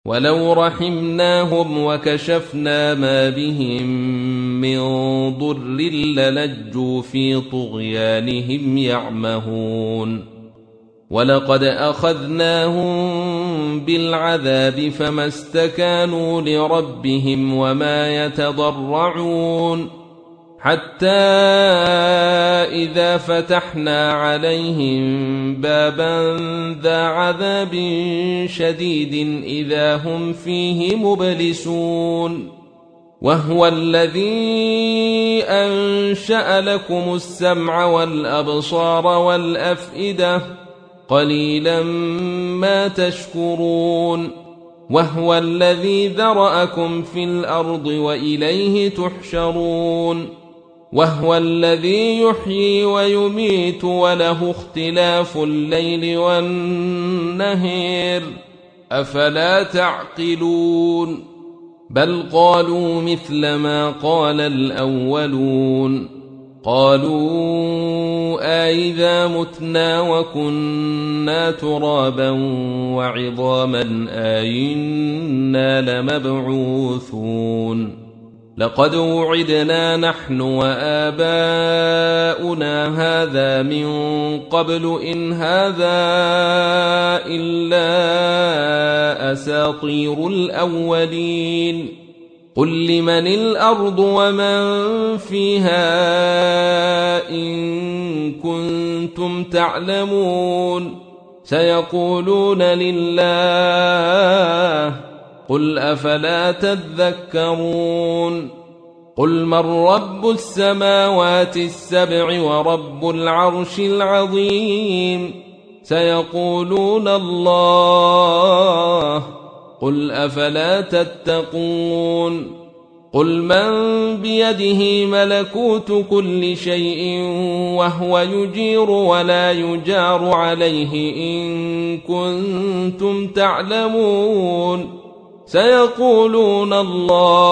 ولو رحمناهم وكشفنا ما بهم من ضر للجوا في طغيانهم يعمهون ولقد أخذناهم بالعذاب فما استكانوا لربهم وما يتضرعون حتى إذا فتحنا عليهم بابا ذا عذاب شديد إذا هم فيه مبلسون وهو الذي أنشأ لكم السمع والأبصار والأفئدة قليلا ما تشكرون وهو الذي ذرأكم في الأرض وإليه تحشرون وهو الذي يحيي ويميت وله اختلاف الليل والنهار أفلا تعقلون بل قالوا مثل ما قال الأولون قالوا أإذا متنا وكنا ترابا وعظاما أإنا لمبعوثون لقد وعدنا نحن وآباؤنا هذا من قبل إن هذا إلا أساطير الأولين قل لمن الأرض ومن فيها إن كنتم تعلمون سيقولون لله قل أفلا تذكرون قل من رب السماوات السبع ورب العرش العظيم سيقولون الله قل أفلا تتقون قل من بيده ملكوت كل شيء وهو يجير ولا يجار عليه إن كنتم تعلمون سيقولون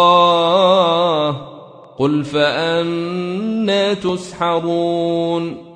الله قل فأنى تسحرون